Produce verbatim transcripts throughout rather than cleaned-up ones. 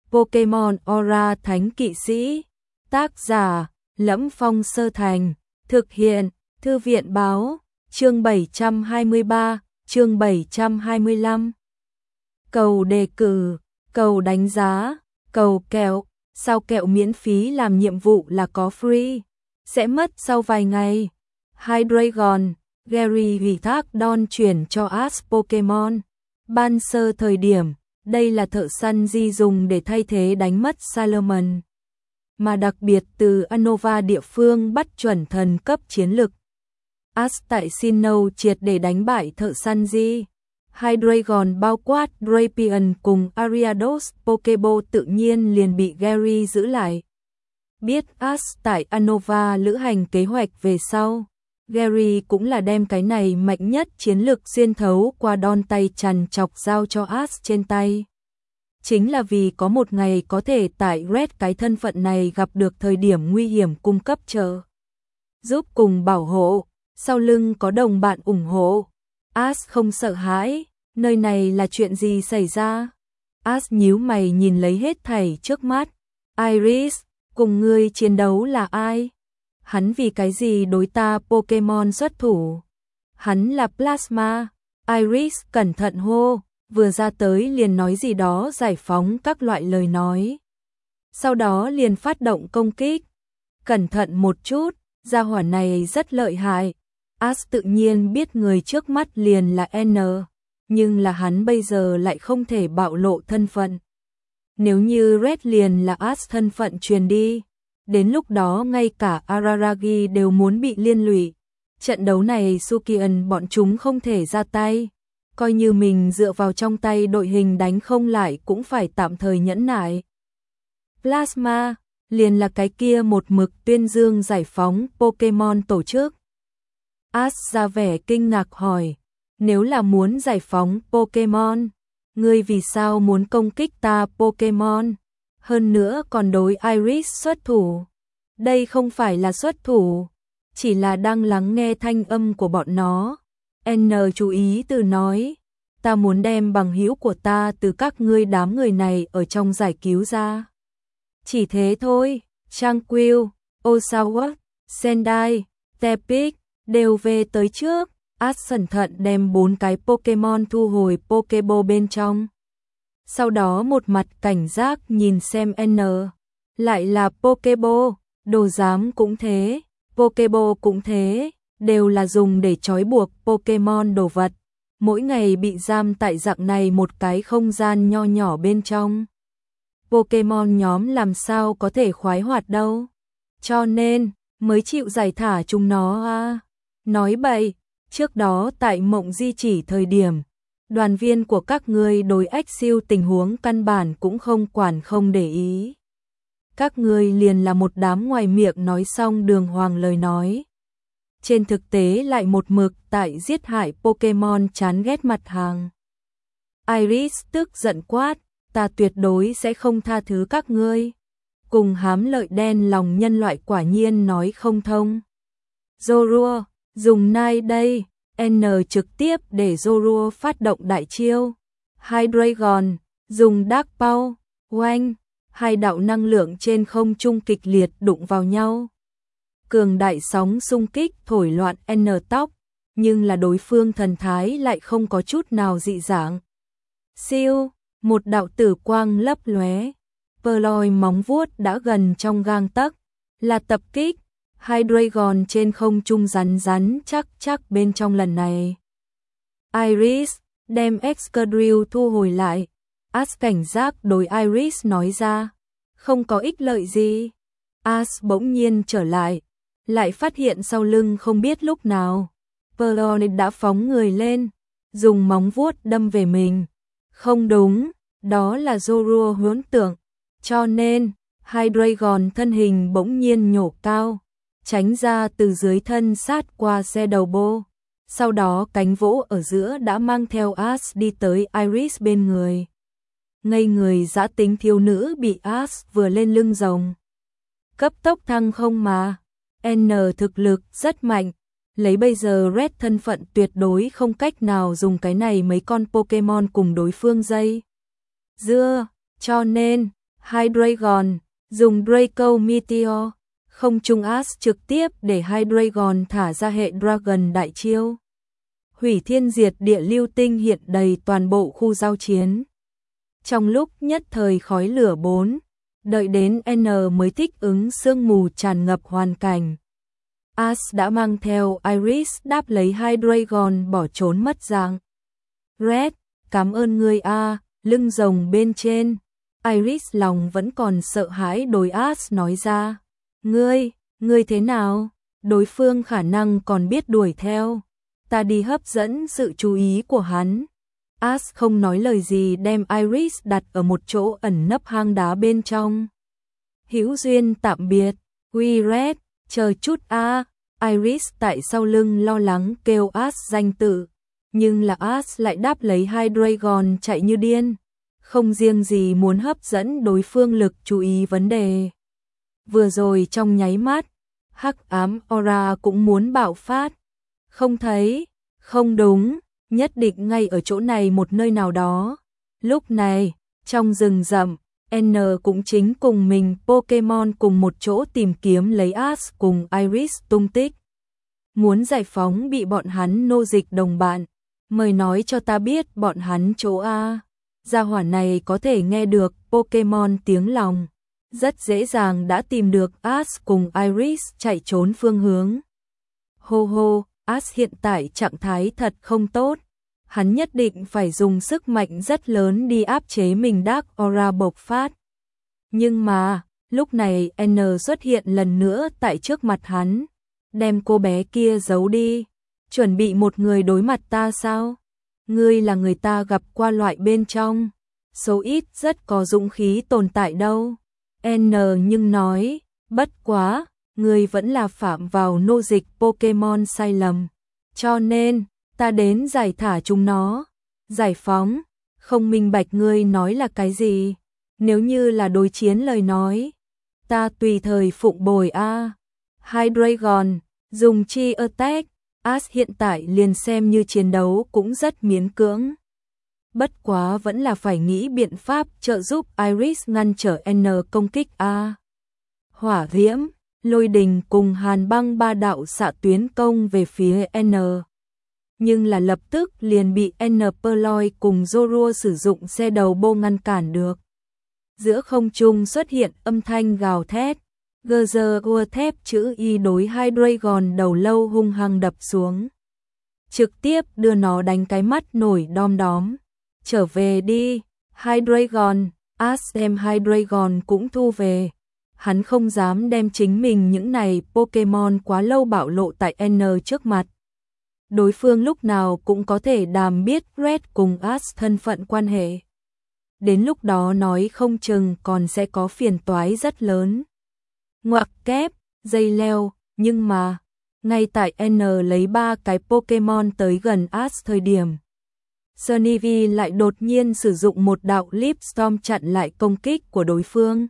Pokemon Aura Thánh Kỵ Sĩ. Tác giả: Lẫm Phong Sơ Thành. Thực hiện: Thư viện Báo. Chương bảy trăm hai mươi ba, chương bảy trăm hai mươi lăm. Cầu đề cử, cầu đánh giá, cầu kẹo. Sao kẹo miễn phí làm nhiệm vụ là có free, sẽ mất sau vài ngày. Hydreigon, Gary ủy thác Don chuyển cho Ash Pokemon. Ban sơ thời điểm, đây là thợ săn di dùng để thay thế đánh mất Salamence, mà đặc biệt từ Unova địa phương bắt chuẩn thần cấp chiến lực. Ash tại Sinnoh triệt để đánh bại thợ săn di. Hydreigon bao quát Drapion cùng Ariados Pokeball tự nhiên liền bị Gary giữ lại. Biết Ash tại Unova lữ hành kế hoạch về sau, Gary cũng là đem cái này mạnh nhất chiến lược xuyên thấu qua Don tay chằn chọc giao cho Ash trên tay. Chính là vì có một ngày có thể tại Red cái thân phận này gặp được thời điểm nguy hiểm cung cấp trợ giúp cùng bảo hộ, sau lưng có đồng bạn ủng hộ. Ash không sợ hãi, nơi này là chuyện gì xảy ra? Ash nhíu mày nhìn lấy hết thảy trước mắt. Iris, cùng ngươi chiến đấu là ai? Hắn vì cái gì đối ta Pokemon xuất thủ? Hắn là Plasma. Iris cẩn thận hô, vừa ra tới liền nói gì đó giải phóng các loại lời nói. Sau đó liền phát động công kích. Cẩn thận một chút, gia hỏa này rất lợi hại. Ash tự nhiên biết người trước mắt liền là N, nhưng là hắn bây giờ lại không thể bạo lộ thân phận. Nếu như Red liền là Ash thân phận truyền đi, đến lúc đó ngay cả Araragi đều muốn bị liên lụy. Trận đấu này Sukian bọn chúng không thể ra tay, coi như mình dựa vào trong tay đội hình đánh không lại cũng phải tạm thời nhẫn nại. Plasma, liền là cái kia một mực tuyên dương giải phóng Pokemon tổ chức. Ash ra vẻ kinh ngạc hỏi, nếu là muốn giải phóng Pokemon, ngươi vì sao muốn công kích ta Pokemon? Hơn nữa còn đối Iris xuất thủ. Đây không phải là xuất thủ, chỉ là đang lắng nghe thanh âm của bọn nó. N chú ý từ nói, ta muốn đem bằng hữu của ta từ các ngươi đám người này ở trong giải cứu ra. Chỉ thế thôi. Tranquil, Oshawott, Sendai, Tepic đều về tới trước. Ash cẩn thận đem bốn cái Pokemon thu hồi Pokeball bên trong. Sau đó một mặt cảnh giác nhìn xem N. Lại là Pokeball, đồ giám cũng thế, Pokeball cũng thế, đều là dùng để trói buộc Pokemon đồ vật. Mỗi ngày bị giam tại dạng này một cái không gian nho nhỏ bên trong. Pokemon nhóm làm sao có thể khoái hoạt đâu. Cho nên, mới chịu giải thả chúng nó à. Nói bậy, trước đó tại Mộng Di Chỉ thời điểm, đoàn viên của các ngươi đối ách siêu tình huống căn bản cũng không quản không để ý. Các ngươi liền là một đám ngoài miệng nói xong đường hoàng lời nói. Trên thực tế lại một mực tại giết hại Pokemon chán ghét mặt hàng. Iris tức giận quát, ta tuyệt đối sẽ không tha thứ các ngươi. Cùng hám lợi đen lòng nhân loại quả nhiên nói không thông. Zorua, dùng nai đây. N trực tiếp để Zorua phát động đại chiêu. Hydreigon, dùng Dark Paw, oanh, hai đạo năng lượng trên không trung kịch liệt đụng vào nhau. Cường đại sóng xung kích thổi loạn N tóc, nhưng là đối phương thần thái lại không có chút nào dị dạng. Siêu, một đạo tử quang lấp lóe, Purloin móng vuốt đã gần trong gang tấc, là tập kích. Hydreigon trên không trung rắn rắn chắc chắc bên trong lần này. Iris, đem Excadrill thu hồi lại. Ash cảnh giác đối Iris nói ra, không có ích lợi gì. Ash bỗng nhiên trở lại, lại phát hiện sau lưng không biết lúc nào. Purloin đã phóng người lên, dùng móng vuốt đâm về mình. Không đúng, đó là Zorua hướng tượng. Cho nên, Hydreigon thân hình bỗng nhiên nhổ cao, tránh ra từ dưới thân sát qua xe đầu bô. Sau đó cánh vỗ ở giữa đã mang theo Ash đi tới Iris bên người. Ngây người dã tính thiếu nữ bị Ash vừa lên lưng rồng. Cấp tốc thăng không mà. N thực lực rất mạnh. Lấy bây giờ Red thân phận tuyệt đối không cách nào dùng cái này mấy con Pokemon cùng đối phương dây dưa. Cho nên, Hydreigon, dùng Draco Meteor, không trung Ash trực tiếp để Hydreigon thả ra hệ Dragon đại chiêu. Hủy thiên diệt địa lưu tinh hiện đầy toàn bộ khu giao chiến. Trong lúc nhất thời khói lửa bốn, đợi đến N mới thích ứng sương mù tràn ngập hoàn cảnh. Ash đã mang theo Iris đáp lấy Hydreigon bỏ trốn mất dạng. Red, cảm ơn ngươi a, lưng rồng bên trên. Iris lòng vẫn còn sợ hãi đối Ash nói ra. Ngươi, ngươi thế nào? Đối phương khả năng còn biết đuổi theo. Ta đi hấp dẫn sự chú ý của hắn. Ash không nói lời gì đem Iris đặt ở một chỗ ẩn nấp hang đá bên trong. Hữu duyên tạm biệt, We Red, chờ chút a. Iris tại sau lưng lo lắng kêu Ash danh tự, nhưng là Ash lại đáp lấy Hydreigon chạy như điên, không riêng gì muốn hấp dẫn đối phương lực chú ý vấn đề. Vừa rồi trong nháy mắt, hắc ám aura cũng muốn bạo phát. Không thấy, không đúng, nhất định ngay ở chỗ này một nơi nào đó. Lúc này, trong rừng rậm, N cũng chính cùng mình Pokemon cùng một chỗ tìm kiếm lấy Ash cùng Iris tung tích. Muốn giải phóng bị bọn hắn nô dịch đồng bạn, mời nói cho ta biết bọn hắn chỗ A. Gia hỏa này có thể nghe được Pokemon tiếng lòng, rất dễ dàng đã tìm được Ash cùng Iris chạy trốn phương hướng. Hô hô, Ash hiện tại trạng thái thật không tốt. Hắn nhất định phải dùng sức mạnh rất lớn đi áp chế mình Dark Aura bộc phát. Nhưng mà, lúc này N xuất hiện lần nữa tại trước mặt hắn, đem cô bé kia giấu đi. Chuẩn bị một người đối mặt ta sao? Ngươi là người ta gặp qua loại bên trong, số ít rất có dũng khí tồn tại đâu. N nhưng nói, bất quá, ngươi vẫn là phạm vào nô dịch Pokemon sai lầm. Cho nên, ta đến giải thả chúng nó. Giải phóng, không minh bạch ngươi nói là cái gì. Nếu như là đối chiến lời nói, ta tùy thời phụng bồi a. Hydreigon, dùng chi attack, Ash hiện tại liền xem như chiến đấu cũng rất miễn cưỡng. Bất quá vẫn là phải nghĩ biện pháp trợ giúp Iris ngăn trở N công kích a. Hỏa diễm, lôi đình cùng hàn băng ba đạo xạ tuyến công về phía N. Nhưng là lập tức liền bị N Perloy cùng Zorua sử dụng xe đầu bô ngăn cản được. Giữa không trung xuất hiện âm thanh gào thét, gơ giờ gua thép chữ Y đối Hydreigon đầu lâu hung hăng đập xuống. Trực tiếp đưa nó đánh cái mắt nổi đom đóm. Trở về đi, Hydreigon. Ash đem Hydreigon cũng thu về. Hắn không dám đem chính mình những này Pokemon quá lâu bạo lộ tại N trước mặt. Đối phương lúc nào cũng có thể đàm biết Red cùng Ash thân phận quan hệ. Đến lúc đó nói không chừng còn sẽ có phiền toái rất lớn. Ngoặc kép, dây leo, nhưng mà, ngay tại N lấy ba cái Pokemon tới gần Ash thời điểm, Snivy lại đột nhiên sử dụng một đạo Leaf Storm chặn lại công kích của đối phương.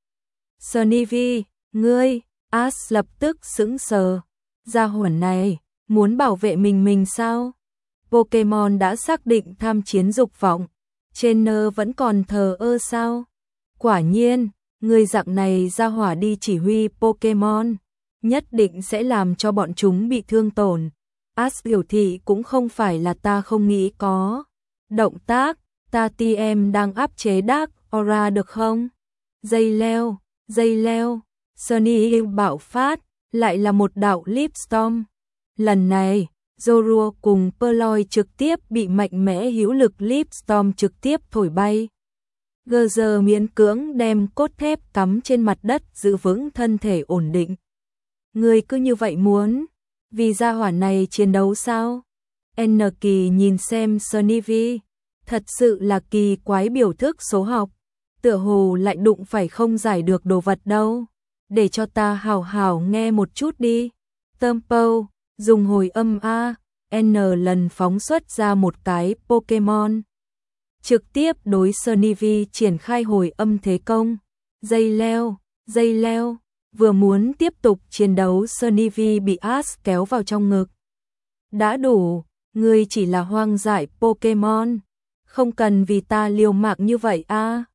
Snivy, ngươi, Ash lập tức sững sờ. Gia hỏa này, muốn bảo vệ mình mình sao? Pokemon đã xác định tham chiến dục vọng, trainer vẫn còn thờ ơ sao? Quả nhiên, người dạng này ra hỏa đi chỉ huy Pokemon, nhất định sẽ làm cho bọn chúng bị thương tổn. Ash biểu thị cũng không phải là ta không nghĩ có. Động tác, ta tê em đang áp chế Dark Aura được không? Dây leo, dây leo, Sunny bạo phát, lại là một đạo Leaf Storm. Lần này, Zorua cùng Perloy trực tiếp bị mạnh mẽ hữu lực Leaf Storm trực tiếp thổi bay. Gơ giờ miễn cưỡng đem cốt thép cắm trên mặt đất giữ vững thân thể ổn định. Người cứ như vậy muốn, vì gia hỏa này chiến đấu sao? N kỳ nhìn xem Snivy, thật sự là kỳ quái biểu thức số học, tựa hồ lại đụng phải không giải được đồ vật đâu. Để cho ta hào hào nghe một chút đi. Tempo, dùng hồi âm A, N lần phóng xuất ra một cái Pokemon. Trực tiếp đối Snivy triển khai hồi âm thế công. Dây leo, dây leo, vừa muốn tiếp tục chiến đấu Snivy bị Ash kéo vào trong ngực. Đã đủ, ngươi chỉ là hoang dại Pokemon, không cần vì ta liều mạng như vậy a.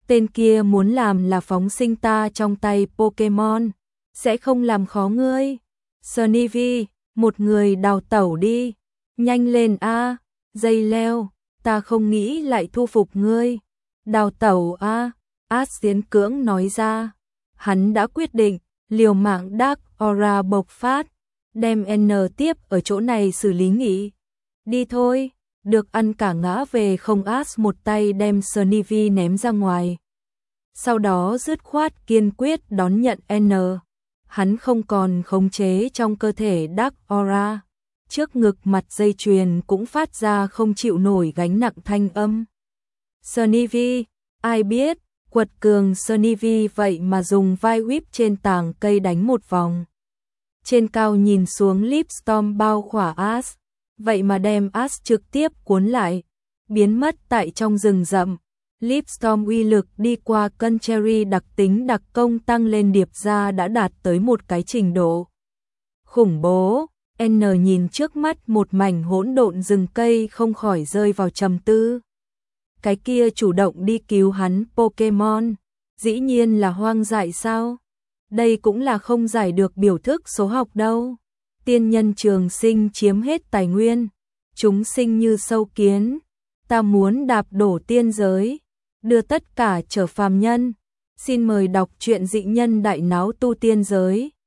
Tên kia muốn làm là phóng sinh ta trong tay Pokemon, sẽ không làm khó ngươi. Snivy, một người đào tẩu đi, nhanh lên a, dây leo, ta không nghĩ lại thu phục ngươi. Đào tẩu a, Ash tiến cưỡng nói ra. Hắn đã quyết định, liều mạng Dark Aura bộc phát, đem N tiếp ở chỗ này xử lý nghỉ. Đi thôi, được ăn cả ngã về không. Ash một tay đem Snivy ném ra ngoài. Sau đó dứt khoát kiên quyết đón nhận N. Hắn không còn khống chế trong cơ thể Dark Aura. Trước ngực mặt dây chuyền cũng phát ra không chịu nổi gánh nặng thanh âm. Snivy, ai biết, quật cường Snivy vậy mà dùng vai whip trên tảng cây đánh một vòng. Trên cao nhìn xuống Leapstorm bao khỏa Ash, vậy mà đem Ash trực tiếp cuốn lại, biến mất tại trong rừng rậm. Leapstorm uy lực đi qua cân cherry đặc tính đặc công tăng lên điệp ra đã đạt tới một cái trình độ khủng bố. N nhìn trước mắt một mảnh hỗn độn rừng cây không khỏi rơi vào trầm tư. Cái kia chủ động đi cứu hắn Pokemon, dĩ nhiên là hoang dại sao? Đây cũng là không giải được biểu thức số học đâu. Tiên nhân trường sinh chiếm hết tài nguyên, chúng sinh như sâu kiến. Ta muốn đạp đổ tiên giới, đưa tất cả trở phàm nhân. Xin mời đọc truyện Dị Nhân Đại Náo Tu Tiên Giới.